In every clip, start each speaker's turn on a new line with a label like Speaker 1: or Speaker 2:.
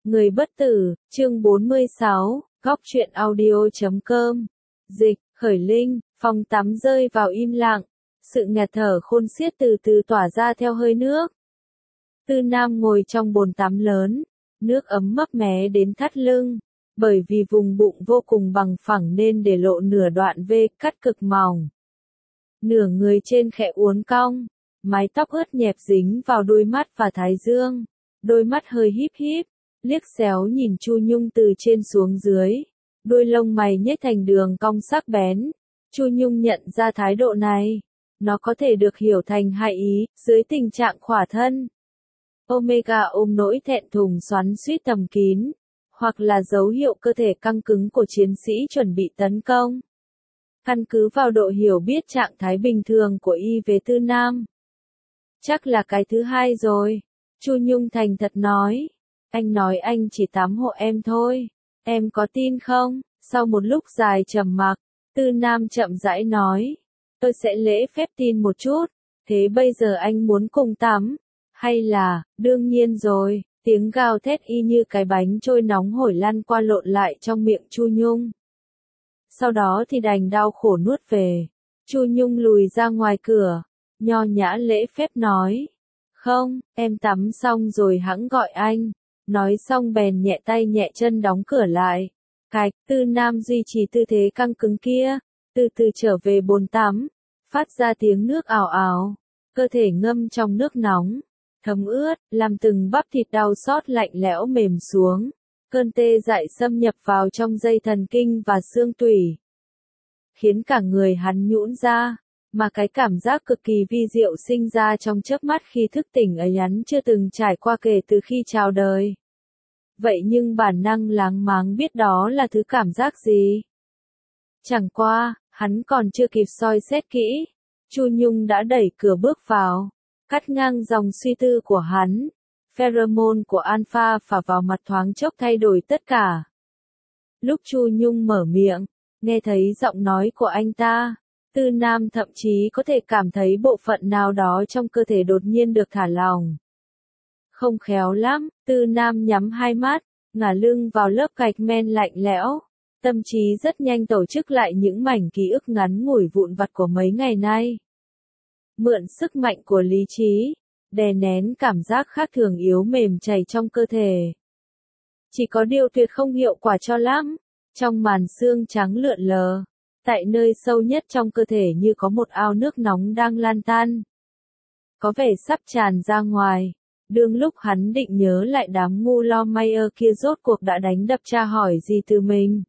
Speaker 1: Người bất tử, chương 46, góc truyện audio.com. Dịch, khởi linh, phòng tắm rơi vào im lặng. Sự nghẹt thở khôn xiết từ từ tỏa ra theo hơi nước. Tư Nam ngồi trong bồn tắm lớn, nước ấm mấp mé đến thắt lưng. Bởi vì vùng bụng vô cùng bằng phẳng nên để lộ nửa đoạn V cắt cực mỏng. Nửa người trên khẽ uốn cong, mái tóc ướt nhẹp dính vào đôi mắt và thái dương. Đôi mắt hơi híp híp, liếc xéo nhìn Chu Nhung từ trên xuống dưới. Đôi lông mày nhếch thành đường cong sắc bén. Chu Nhung nhận ra thái độ này. Nó có thể được hiểu thành hai ý, dưới tình trạng khỏa thân. Omega ôm nỗi thẹn thùng xoắn xuýt thầm kín. Hoặc là dấu hiệu cơ thể căng cứng của chiến sĩ chuẩn bị tấn công. Căn cứ vào độ hiểu biết trạng thái bình thường của y về Tư Nam. Chắc là cái thứ hai rồi. Chu Nhung thành thật nói. Anh nói anh chỉ tắm hộ em thôi. Em có tin không? Sau một lúc dài trầm mặc, Tư Nam chậm rãi nói. Tôi sẽ lễ phép tin một chút. Thế bây giờ anh muốn cùng tắm? Hay là, đương nhiên rồi. Tiếng gào thét y như cái bánh trôi nóng hổi lăn qua lộn lại trong miệng Chu Nhung. Sau đó thì đành đau khổ nuốt về. Chu Nhung lùi ra ngoài cửa, nho nhã lễ phép nói. Không, em tắm xong rồi hẵng gọi anh. Nói xong bèn nhẹ tay nhẹ chân đóng cửa lại. Cạch, Tư Nam duy trì tư thế căng cứng kia, từ từ trở về bồn tắm, phát ra tiếng nước ào ào, cơ thể ngâm trong nước nóng. Thấm ướt, làm từng bắp thịt đau xót lạnh lẽo mềm xuống. Cơn tê dại xâm nhập vào trong dây thần kinh và xương tủy. Khiến cả người hắn nhũn ra, mà cái cảm giác cực kỳ vi diệu sinh ra trong chớp mắt khi thức tỉnh ấy hắn chưa từng trải qua kể từ khi chào đời. Vậy nhưng bản năng láng máng biết đó là thứ cảm giác gì? Chẳng qua, hắn còn chưa kịp soi xét kỹ. Chu Nhung đã đẩy cửa bước vào. Cắt ngang dòng suy tư của hắn, pheromone của alpha phả vào mặt thoáng chốc thay đổi tất cả. Lúc Chu Nhung mở miệng, nghe thấy giọng nói của anh ta, Tư Nam thậm chí có thể cảm thấy bộ phận nào đó trong cơ thể đột nhiên được thả lỏng. Không khéo lắm, Tư Nam nhắm hai mắt, ngả lưng vào lớp gạch men lạnh lẽo, tâm trí rất nhanh tổ chức lại những mảnh ký ức ngắn ngủi vụn vặt của mấy ngày nay. Mượn sức mạnh của lý trí, đè nén cảm giác khác thường yếu mềm chảy trong cơ thể. Chỉ có điều tuyệt không hiệu quả cho lắm, trong màn xương trắng lượn lờ, tại nơi sâu nhất trong cơ thể như có một ao nước nóng đang lan tan. Có vẻ sắp tràn ra ngoài, đương lúc hắn định nhớ lại đám ngu lo Mayer kia rốt cuộc đã đánh đập tra hỏi gì từ mình.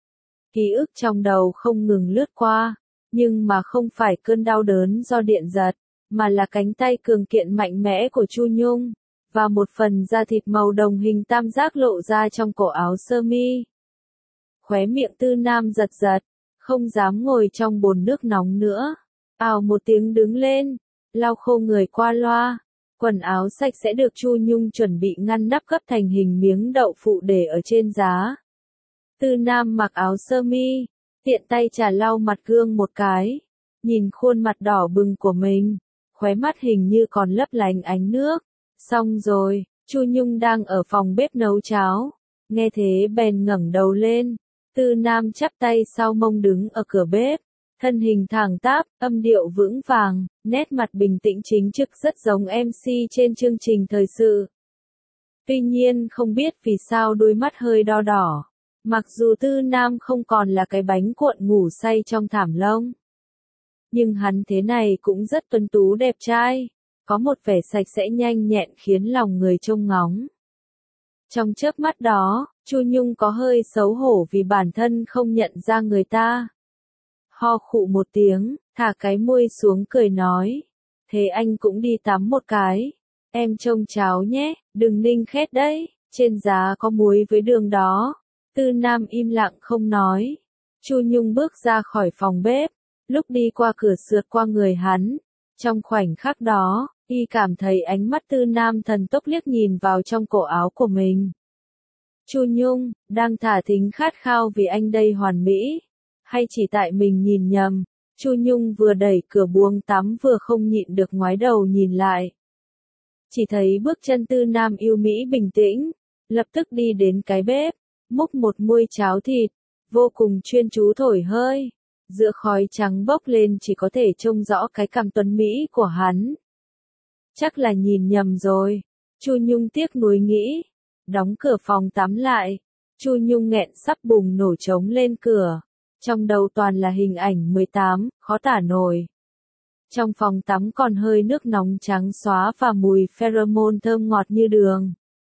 Speaker 1: Ký ức trong đầu không ngừng lướt qua. Nhưng mà không phải cơn đau đớn do điện giật, mà là cánh tay cường kiện mạnh mẽ của Chu Nhung, và một phần da thịt màu đồng hình tam giác lộ ra trong cổ áo sơ mi. Khóe miệng Tư Nam giật giật, không dám ngồi trong bồn nước nóng nữa. Ào một tiếng đứng lên, lau khô người qua loa. Quần áo sạch sẽ được Chu Nhung chuẩn bị ngăn nắp gấp thành hình miếng đậu phụ để ở trên giá. Tư Nam mặc áo sơ mi. Tiện tay chà lau mặt gương một cái, nhìn khuôn mặt đỏ bừng của mình, khóe mắt hình như còn lấp lánh ánh nước. Xong rồi, Chu Nhung đang ở phòng bếp nấu cháo, nghe thế bèn ngẩng đầu lên. Tư Nam chắp tay sau mông đứng ở cửa bếp, thân hình thẳng tắp, âm điệu vững vàng, nét mặt bình tĩnh chính trực rất giống MC trên chương trình thời sự. Tuy nhiên không biết vì sao đôi mắt hơi đo đỏ. Mặc dù Tư Nam không còn là cái bánh cuộn ngủ say trong thảm lông. Nhưng hắn thế này cũng rất tuấn tú đẹp trai, có một vẻ sạch sẽ nhanh nhẹn khiến lòng người trông ngóng. Trong chớp mắt đó, Chu Nhung có hơi xấu hổ vì bản thân không nhận ra người ta. Ho khụ một tiếng, thả cái môi xuống cười nói. Thế anh cũng đi tắm một cái. Em trông cháo nhé, đừng ninh khét đấy, trên giá có muối với đường đó. Tư Nam im lặng không nói. Chu Nhung bước ra khỏi phòng bếp, lúc đi qua cửa sượt qua người hắn. Trong khoảnh khắc đó, y cảm thấy ánh mắt Tư Nam thần tốc liếc nhìn vào trong cổ áo của mình. Chu Nhung, đang thả thính khát khao vì anh đây hoàn mỹ, hay chỉ tại mình nhìn nhầm? Chu Nhung vừa đẩy cửa buồng tắm vừa không nhịn được ngoái đầu nhìn lại. Chỉ thấy bước chân Tư Nam yêu mỹ bình tĩnh, lập tức đi đến cái bếp, múc một muôi cháo thịt, vô cùng chuyên chú thổi hơi. Giữa khói trắng bốc lên chỉ có thể trông rõ cái cằm tuấn mỹ của hắn. Chắc là nhìn nhầm rồi, Chu Nhung tiếc nuối nghĩ. Đóng cửa phòng tắm lại, Chu Nhung nghẹn sắp bùng nổ trống lên cửa. Trong đầu toàn là hình ảnh 18, khó tả nổi. Trong phòng tắm còn hơi nước nóng trắng xóa và mùi pheromone thơm ngọt như đường.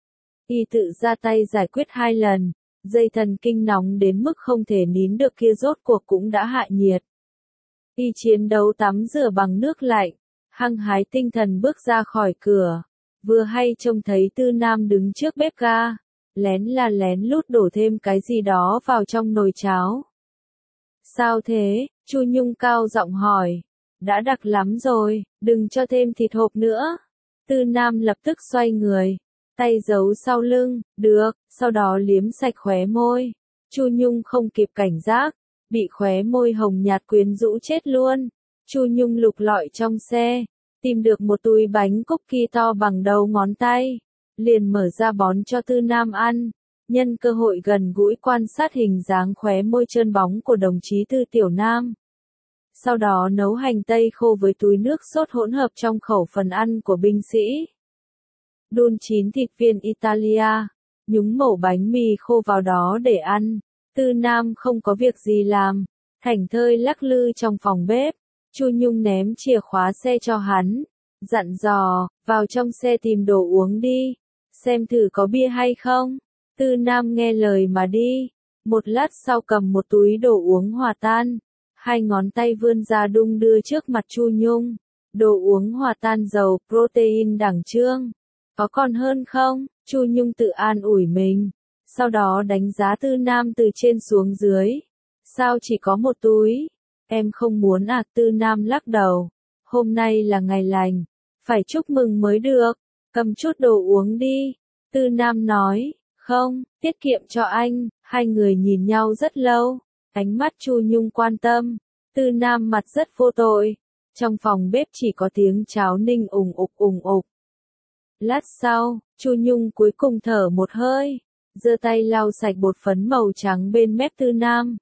Speaker 1: Y tự ra tay giải quyết 2 lần, dây thần kinh nóng đến mức không thể nín được kia rốt cuộc cũng đã hạ nhiệt. Y chiến đấu tắm rửa bằng nước lạnh, hăng hái tinh thần bước ra khỏi cửa. Vừa hay trông thấy Tư Nam đứng trước bếp ga, lén lút đổ thêm cái gì đó vào trong nồi cháo. Sao thế? Chu Nhung cao giọng hỏi. Đã đặc lắm rồi, đừng cho thêm thịt hộp nữa. Tư Nam lập tức xoay người, tay giấu sau lưng, được, sau đó liếm sạch khóe môi. Chu Nhung không kịp cảnh giác, bị khóe môi hồng nhạt quyến rũ chết luôn. Chu Nhung lục lọi trong xe, tìm được một túi bánh cookie to bằng đầu ngón tay, liền mở ra bón cho Tư Nam ăn. Nhân cơ hội gần gũi quan sát hình dáng khóe môi trơn bóng của đồng chí Tư Tiểu Nam. Sau đó nấu hành tây khô với túi nước sốt hỗn hợp trong khẩu phần ăn của binh sĩ. Đun chín thịt viên Italia, nhúng mẩu bánh mì khô vào đó để ăn. Tư Nam không có việc gì làm, thảnh thơi lắc lư trong phòng bếp. Chu Nhung ném chìa khóa xe cho hắn, dặn dò, vào trong xe tìm đồ uống đi, xem thử có bia hay không. Tư Nam nghe lời mà đi, một lát sau cầm một túi đồ uống hòa tan, 2 ngón tay vươn ra đung đưa trước mặt Chu Nhung. Đồ uống hòa tan giàu protein đẳng trương, có còn hơn không? Chu Nhung tự an ủi mình, sau đó đánh giá Tư Nam từ trên xuống dưới. Sao chỉ có một túi? Em không muốn à? Tư Nam lắc đầu. Hôm nay là ngày lành, phải chúc mừng mới được. Cầm chút đồ uống đi. Tư Nam nói, không, tiết kiệm cho anh. Hai người nhìn nhau rất lâu. Ánh mắt Chu Nhung quan tâm. Tư Nam mặt rất vô tội. Trong phòng bếp chỉ có tiếng cháo ninh ùng ục ùng ục. Lát sau, Chu Nhung cuối cùng thở một hơi, giơ tay lau sạch bột phấn màu trắng bên mép Tư Nam.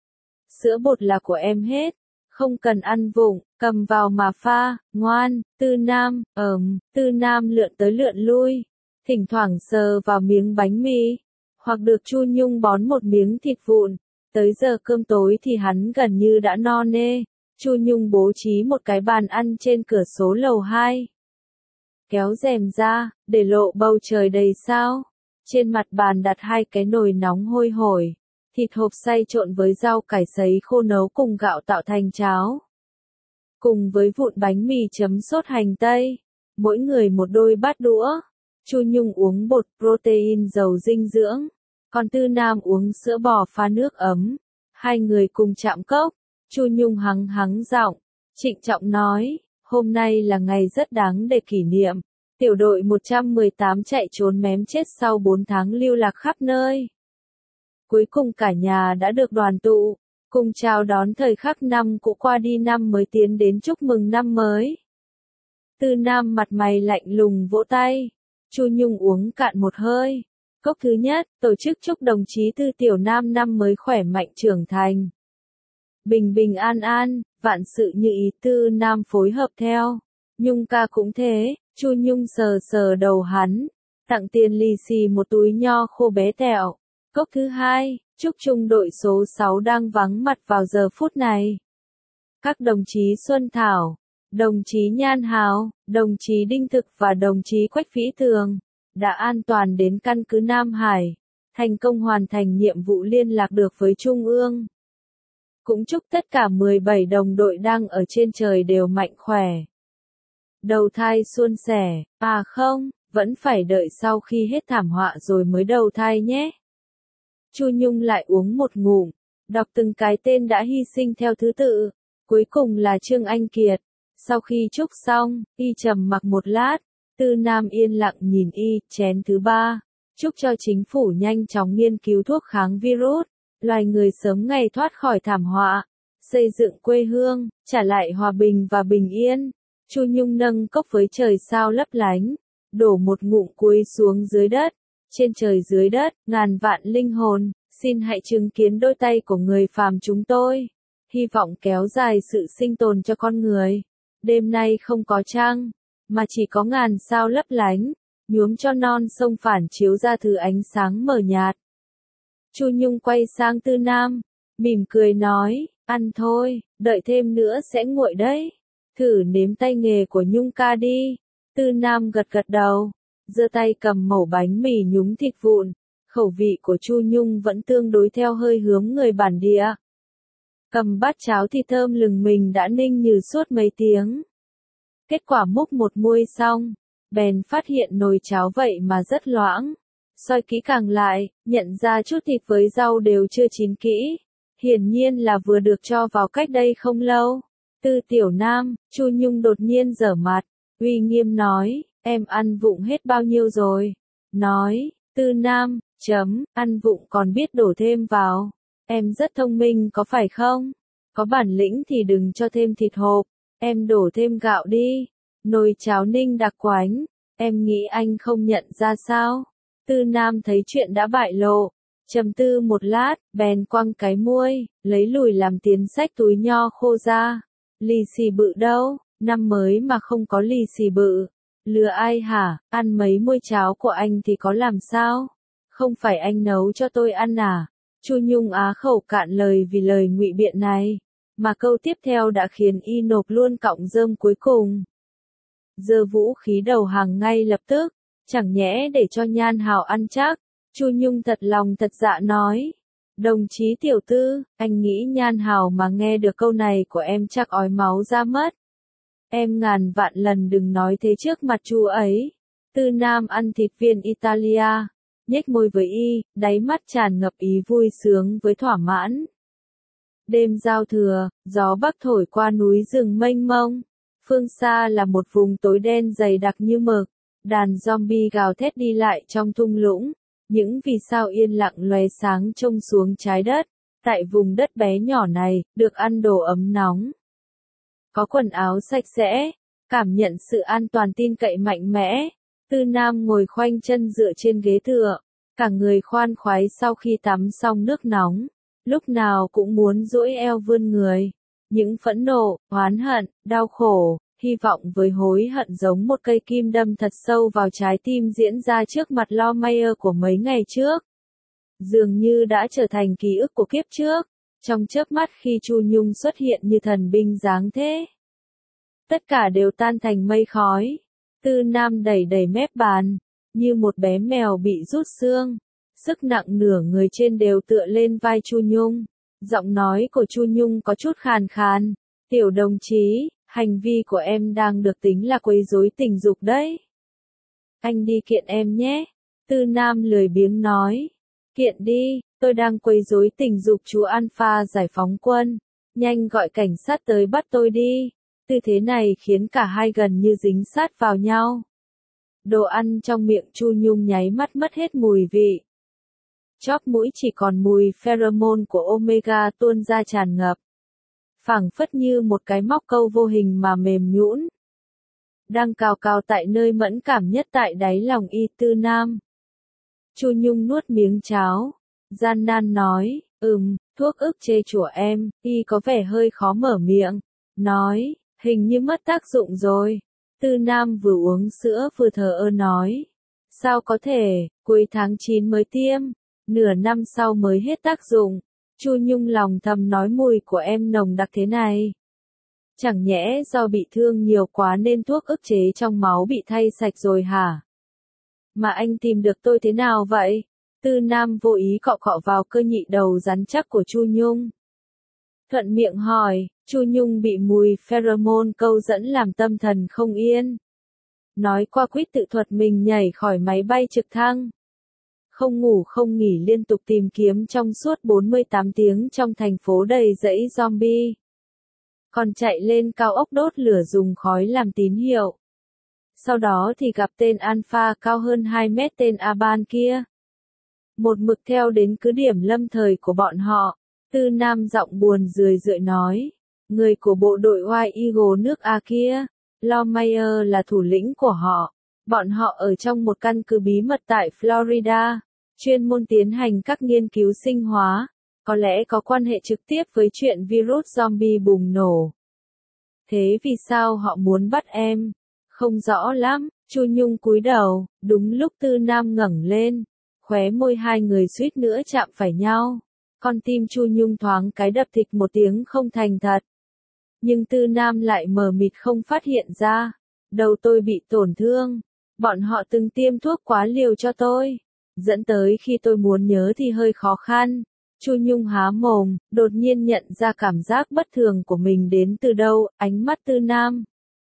Speaker 1: Sữa bột là của em hết, không cần ăn vụng, cầm vào mà pha, ngoan. Tư Nam, Tư Nam lượn tới lượn lui, thỉnh thoảng sờ vào miếng bánh mì, hoặc được Chu Nhung bón một miếng thịt vụn. Tới giờ cơm tối thì hắn gần như đã no nê. Chu Nhung bố trí một cái bàn ăn trên cửa sổ lầu 2. Kéo rèm ra, để lộ bầu trời đầy sao. Trên mặt bàn đặt 2 cái nồi nóng hôi hổi, thịt hộp xay trộn với rau cải sấy khô nấu cùng gạo tạo thành cháo. Cùng với vụn bánh mì chấm sốt hành tây, mỗi người một đôi bát đũa. Chu Nhung uống bột protein giàu dinh dưỡng, còn Tư Nam uống sữa bò pha nước ấm. Hai người cùng chạm cốc. Chu Nhung hắng hắng giọng, trịnh trọng nói, hôm nay là ngày rất đáng để kỷ niệm. Tiểu đội 118 chạy trốn mém chết sau 4 tháng lưu lạc khắp nơi. Cuối cùng cả nhà đã được đoàn tụ, cùng chào đón thời khắc năm cũ qua đi năm mới tiến đến chúc mừng năm mới. Tư Nam mặt mày lạnh lùng vỗ tay, Chu Nhung uống cạn một hơi. Cốc thứ nhất, tổ chức chúc đồng chí Tư Tiểu Nam năm mới khỏe mạnh trưởng thành. Bình bình an an, vạn sự như ý. Tư Nam phối hợp theo. Nhung ca cũng thế. Chu Nhung sờ sờ đầu hắn, tặng tiền lì xì một túi nho khô bé tẹo. Cốc thứ hai, chúc trung đội số 6 đang vắng mặt vào giờ phút này. Các đồng chí Xuân Thảo, đồng chí Nhan Hào, đồng chí Đinh Thực và đồng chí Quách Vĩ Tường đã an toàn đến căn cứ Nam Hải, thành công hoàn thành nhiệm vụ liên lạc được với Trung ương. Cũng chúc tất cả 17 đồng đội đang ở trên trời đều mạnh khỏe. Đầu thai suôn sẻ, à không, vẫn phải đợi sau khi hết thảm họa rồi mới đầu thai nhé. Chu Nhung lại uống một ngụm, đọc từng cái tên đã hy sinh theo thứ tự, cuối cùng là Trương Anh Kiệt. Sau khi chúc xong, y trầm mặc một lát, Tư Nam yên lặng nhìn y. Chén thứ 3, chúc cho chính phủ nhanh chóng nghiên cứu thuốc kháng virus, loài người sớm ngày thoát khỏi thảm họa, xây dựng quê hương, trả lại hòa bình và bình yên. Chu Nhung nâng cốc với trời sao lấp lánh, đổ một ngụm cuối xuống dưới đất, trên trời dưới đất, ngàn vạn linh hồn, xin hãy chứng kiến đôi tay của người phàm chúng tôi. Hy vọng kéo dài sự sinh tồn cho con người. Đêm nay không có trăng, mà chỉ có ngàn sao lấp lánh, nhuốm cho non sông phản chiếu ra thứ ánh sáng mờ nhạt. Chu Nhung quay sang Tư Nam, mỉm cười nói, ăn thôi, đợi thêm nữa sẽ nguội đấy. Thử nếm tay nghề của Nhung ca đi. Tư Nam gật gật đầu, giơ tay cầm mẩu bánh mì nhúng thịt vụn. Khẩu vị của Chu Nhung vẫn tương đối theo hơi hướng người bản địa. Cầm bát cháo thịt thơm lừng mình đã ninh như suốt mấy tiếng. Kết quả múc một muôi xong, bèn phát hiện nồi cháo vậy mà rất loãng. Soi kỹ càng lại, nhận ra chút thịt với rau đều chưa chín kỹ. Hiển nhiên là vừa được cho vào cách đây không lâu. Tư Tiểu Nam, Chu Nhung đột nhiên giở mặt, uy nghiêm nói, em ăn vụng hết bao nhiêu rồi? Nói, Tư Nam, ăn vụng còn biết đổ thêm vào. Em rất thông minh có phải không? Có bản lĩnh thì đừng cho thêm thịt hộp, em đổ thêm gạo đi. Nồi cháo ninh đặc quánh, em nghĩ anh không nhận ra sao? Tư Nam thấy chuyện đã bại lộ, trầm tư một lát, bèn quăng cái muôi, lấy lùi làm tiến xách túi nho khô ra. Lì xì bự đâu, năm mới mà không có lì xì bự. Lừa ai hả, ăn mấy muôi cháo của anh thì có làm sao? Không phải anh nấu cho tôi ăn à? Chu Nhung á khẩu cạn lời vì lời ngụy biện này, mà câu tiếp theo đã khiến y nộp luôn cọng rơm cuối cùng. Giơ vũ khí đầu hàng ngay lập tức, chẳng nhẽ để cho Nhan Hào ăn chắc. Chu Nhung thật lòng thật dạ nói, đồng chí tiểu tư, anh nghĩ Nhan Hào mà nghe được câu này của em chắc ói máu ra mất. Em ngàn vạn lần đừng nói thế trước mặt chú ấy. Tư Nam ăn thịt viên Italia, nhếch môi với y, đáy mắt tràn ngập ý vui sướng với thỏa mãn. Đêm giao thừa, gió bắc thổi qua núi rừng mênh mông. Phương xa là một vùng tối đen dày đặc như mực. Đàn zombie gào thét đi lại trong thung lũng. Những vì sao yên lặng lóe sáng trông xuống trái đất. Tại vùng đất bé nhỏ này, được ăn đồ ấm nóng. Có quần áo sạch sẽ, cảm nhận sự an toàn tin cậy mạnh mẽ. Tư Nam ngồi khoanh chân dựa trên ghế tựa, cả người khoan khoái sau khi tắm xong nước nóng, lúc nào cũng muốn duỗi eo vươn người. Những phẫn nộ, oán hận, đau khổ, hy vọng với hối hận giống một cây kim đâm thật sâu vào trái tim diễn ra trước mặt Lawmayer của mấy ngày trước. Dường như đã trở thành ký ức của kiếp trước, trong chớp mắt khi Chu Nhung xuất hiện như thần binh giáng thế. Tất cả đều tan thành mây khói. Tư Nam đẩy đẩy mép bàn, như một bé mèo bị rút xương. Sức nặng nửa người trên đều tựa lên vai Chu Nhung. Giọng nói của Chu Nhung có chút khàn khàn. Tiểu đồng chí, hành vi của em đang được tính là quấy rối tình dục đấy. Anh đi kiện em nhé. Tư Nam lười biếng nói. Kiện đi, tôi đang quấy rối tình dục chú Alpha giải phóng quân. Nhanh gọi cảnh sát tới bắt tôi đi. Tư thế này khiến cả hai gần như dính sát vào nhau. Đồ ăn trong miệng Chu Nhung nháy mắt mất hết mùi vị. Chóp mũi chỉ còn mùi pheromone của Omega tuôn ra tràn ngập. Phảng phất như một cái móc câu vô hình mà mềm nhũn. Đang cào cào tại nơi mẫn cảm nhất tại đáy lòng y. Tư Nam. Chu Nhung nuốt miếng cháo, gian nan nói, thuốc ức chê chủa em. Y có vẻ hơi khó mở miệng, nói, hình như mất tác dụng rồi. Tư Nam vừa uống sữa vừa thờ ơ nói, sao có thể, cuối tháng 9 mới tiêm, nửa năm sau mới hết tác dụng. Chu Nhung lòng thầm nói mùi của em nồng đặc thế này. Chẳng nhẽ do bị thương nhiều quá nên thuốc ức chế trong máu bị thay sạch rồi hả? Mà anh tìm được tôi thế nào vậy? Tư Nam vô ý cọ cọ vào cơ nhị đầu rắn chắc của Chu Nhung. Thuận miệng hỏi, Chu Nhung bị mùi pheromone câu dẫn làm tâm thần không yên. Nói qua quýt tự thuật mình nhảy khỏi máy bay trực thăng. Không ngủ không nghỉ liên tục tìm kiếm trong suốt 48 tiếng trong thành phố đầy rẫy zombie. Còn chạy lên cao ốc đốt lửa dùng khói làm tín hiệu. Sau đó thì gặp tên Alpha cao hơn 2 mét tên Aban kia. Một mực theo đến cứ điểm lâm thời của bọn họ. Tư Nam giọng buồn rười rượi nói. Người của bộ đội White Eagle nước A kia. Lawmayer là thủ lĩnh của họ. Bọn họ ở trong một căn cứ bí mật tại Florida, chuyên môn tiến hành các nghiên cứu sinh hóa, có lẽ có quan hệ trực tiếp với chuyện virus zombie bùng nổ. Thế vì sao họ muốn bắt em? Không rõ lắm. Chu Nhung cúi đầu, đúng lúc Tư Nam ngẩng lên, khóe môi hai người suýt nữa chạm phải nhau. Con tim Chu Nhung thoáng cái đập thịch một tiếng không thành thật. Nhưng Tư Nam lại mờ mịt không phát hiện ra. Đầu tôi bị tổn thương. Bọn họ từng tiêm thuốc quá liều cho tôi. Dẫn tới khi tôi muốn nhớ thì hơi khó khăn. Chu Nhung há mồm, đột nhiên nhận ra cảm giác bất thường của mình đến từ đâu, ánh mắt Tư Nam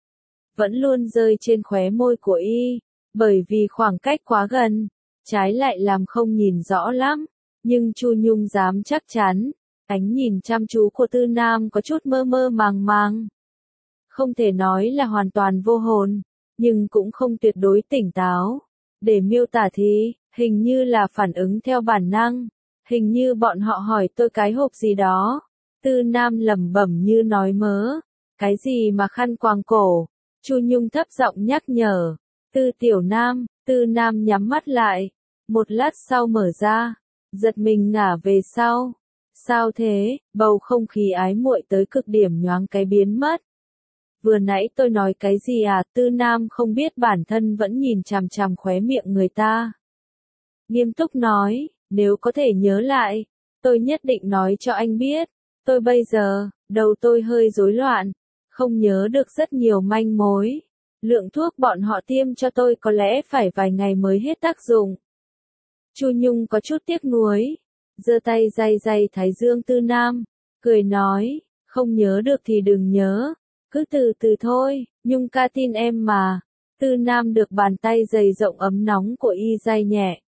Speaker 1: vẫn luôn rơi trên khóe môi của y, bởi vì khoảng cách quá gần, trái lại làm không nhìn rõ lắm, nhưng Chu Nhung dám chắc chắn, ánh nhìn chăm chú của Tư Nam có chút mơ mơ màng màng. Không thể nói là hoàn toàn vô hồn, nhưng cũng không tuyệt đối tỉnh táo. Để miêu tả thì, hình như là phản ứng theo bản năng, hình như bọn họ hỏi tôi cái hộp gì đó. Tư Nam lẩm bẩm như nói mớ, cái gì mà khăn quàng cổ. Chu Nhung thấp giọng nhắc nhở, Tư Tiểu Nam. Tư Nam nhắm mắt lại, một lát sau mở ra, giật mình ngả về sau. Sao thế? Bầu không khí ái muội tới cực điểm nhoáng cái biến mất. Vừa nãy tôi nói cái gì à? Tư Nam không biết bản thân vẫn nhìn chằm chằm khóe miệng người ta. Nghiêm túc nói, nếu có thể nhớ lại, tôi nhất định nói cho anh biết. Tôi bây giờ, đầu tôi hơi rối loạn, không nhớ được rất nhiều manh mối. Lượng thuốc bọn họ tiêm cho tôi có lẽ phải vài ngày mới hết tác dụng. Chu Nhung có chút tiếc nuối, giơ tay day day thái dương Tư Nam, cười nói, không nhớ được thì đừng nhớ, cứ từ từ thôi, Nhung ca tin em mà. Tư Nam được bàn tay dày rộng ấm nóng của y day nhẹ.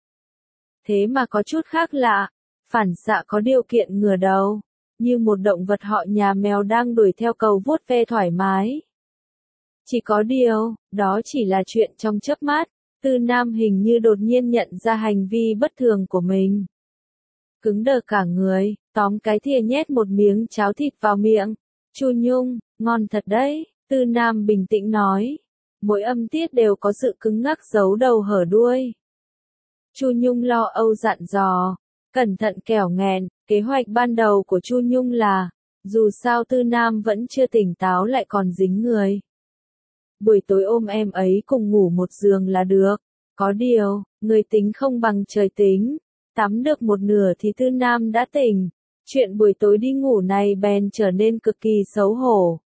Speaker 1: Thế mà có chút khác lạ, phản xạ có điều kiện ngửa đầu, như một động vật họ nhà mèo đang đuổi theo cầu vuốt ve thoải mái. Chỉ có điều, đó chỉ là chuyện trong chớp mắt. Tư Nam hình như đột nhiên nhận ra hành vi bất thường của mình. Cứng đờ cả người, tóm cái thìa nhét một miếng cháo thịt vào miệng. Chu Nhung, ngon thật đấy, Tư Nam bình tĩnh nói. Mỗi âm tiết đều có sự cứng ngắc giấu đầu hở đuôi. Chu Nhung lo âu dặn dò, cẩn thận kẻo nghẹn. Kế hoạch ban đầu của Chu Nhung là, dù sao Tư Nam vẫn chưa tỉnh táo lại còn dính người. Buổi tối ôm em ấy cùng ngủ một giường là được. Có điều, người tính không bằng trời tính. Tắm được một nửa thì Tư Nam đã tỉnh. Chuyện buổi tối đi ngủ này bèn trở nên cực kỳ xấu hổ.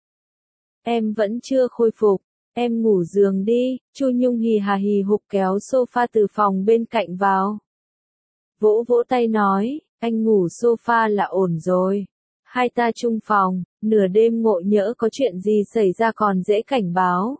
Speaker 1: Em vẫn chưa khôi phục. Em ngủ giường đi. Chu Nhung hì hà hì hục kéo sofa từ phòng bên cạnh vào. Vỗ vỗ tay nói, anh ngủ sofa là ổn rồi. Hai ta chung phòng, nửa đêm ngộ nhỡ có chuyện gì xảy ra còn dễ cảnh báo.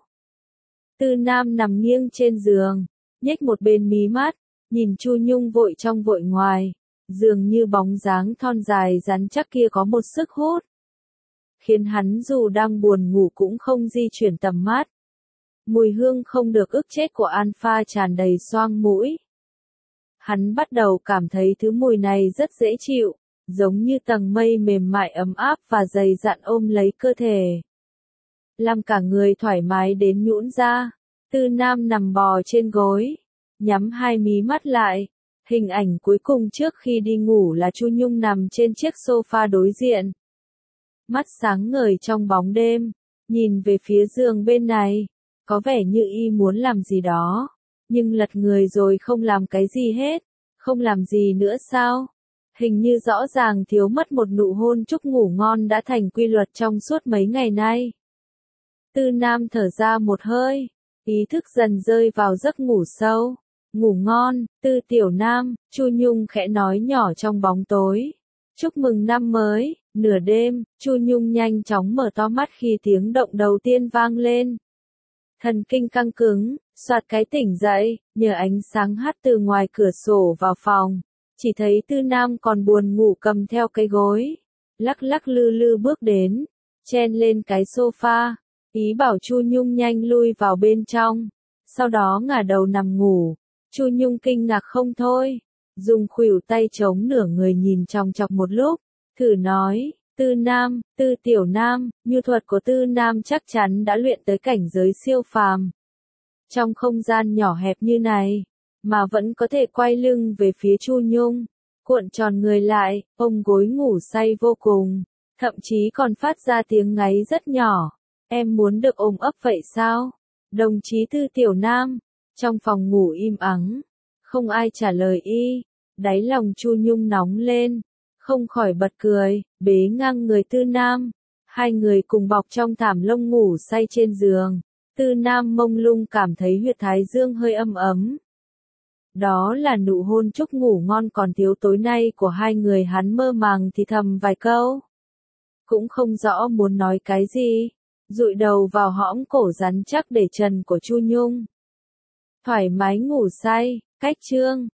Speaker 1: Tư Nam nằm nghiêng trên giường, nhếch một bên mí mắt, nhìn Chu Nhung vội trong vội ngoài, dường như bóng dáng thon dài rắn chắc kia có một sức hút, khiến hắn dù đang buồn ngủ cũng không di chuyển tầm mắt. Mùi hương không được ức chết của Alpha tràn đầy xoang mũi. Hắn bắt đầu cảm thấy thứ mùi này rất dễ chịu, giống như tầng mây mềm mại ấm áp và dày dặn ôm lấy cơ thể. Làm cả người thoải mái đến nhũn ra. Tư Nam nằm bò trên gối, nhắm hai mí mắt lại. Hình ảnh cuối cùng trước khi đi ngủ là Chu Nhung nằm trên chiếc sofa đối diện. Mắt sáng ngời trong bóng đêm, nhìn về phía giường bên này, có vẻ như y muốn làm gì đó, nhưng lật người rồi không làm cái gì hết. Không làm gì nữa sao? Hình như rõ ràng thiếu mất một nụ hôn chúc ngủ ngon đã thành quy luật trong suốt mấy ngày nay. Tư Nam thở ra một hơi, ý thức dần rơi vào giấc ngủ sâu. Ngủ ngon, Tư Tiểu Nam, Chu Nhung khẽ nói nhỏ trong bóng tối. Chúc mừng năm mới. Nửa đêm, Chu Nhung nhanh chóng mở to mắt khi tiếng động đầu tiên vang lên. Thần kinh căng cứng, soạt cái tỉnh dậy, nhờ ánh sáng hắt từ ngoài cửa sổ vào phòng. Chỉ thấy Tư Nam còn buồn ngủ cầm theo cái gối. Lắc lắc lư lư bước đến, chen lên cái sofa. Ý bảo Chu Nhung nhanh lui vào bên trong. Sau đó ngả đầu nằm ngủ. Chu Nhung kinh ngạc không thôi. Dùng khuỷu tay chống nửa người nhìn chòng chọc một lúc. Thử nói, Tư Nam, Tư Tiểu Nam, nhu thuật của Tư Nam chắc chắn đã luyện tới cảnh giới siêu phàm. Trong không gian nhỏ hẹp như này, mà vẫn có thể quay lưng về phía Chu Nhung, cuộn tròn người lại, ôm gối ngủ say vô cùng, thậm chí còn phát ra tiếng ngáy rất nhỏ. Em muốn được ôm ấp vậy sao? Đồng chí Tư Tiểu Nam, trong phòng ngủ im ắng, không ai trả lời y, đáy lòng Chu Nhung nóng lên, không khỏi bật cười, bế ngang người Tư Nam. Hai người cùng bọc trong thảm lông ngủ say trên giường. Tư Nam mông lung cảm thấy huyệt thái dương hơi ấm ấm. Đó là nụ hôn chúc ngủ ngon còn thiếu tối nay của hai người, hắn mơ màng thì thầm vài câu. Cũng không rõ muốn nói cái gì, dụi đầu vào hõm cổ rắn chắc để trần của Chu Nhung. Thoải mái ngủ say, cách chương.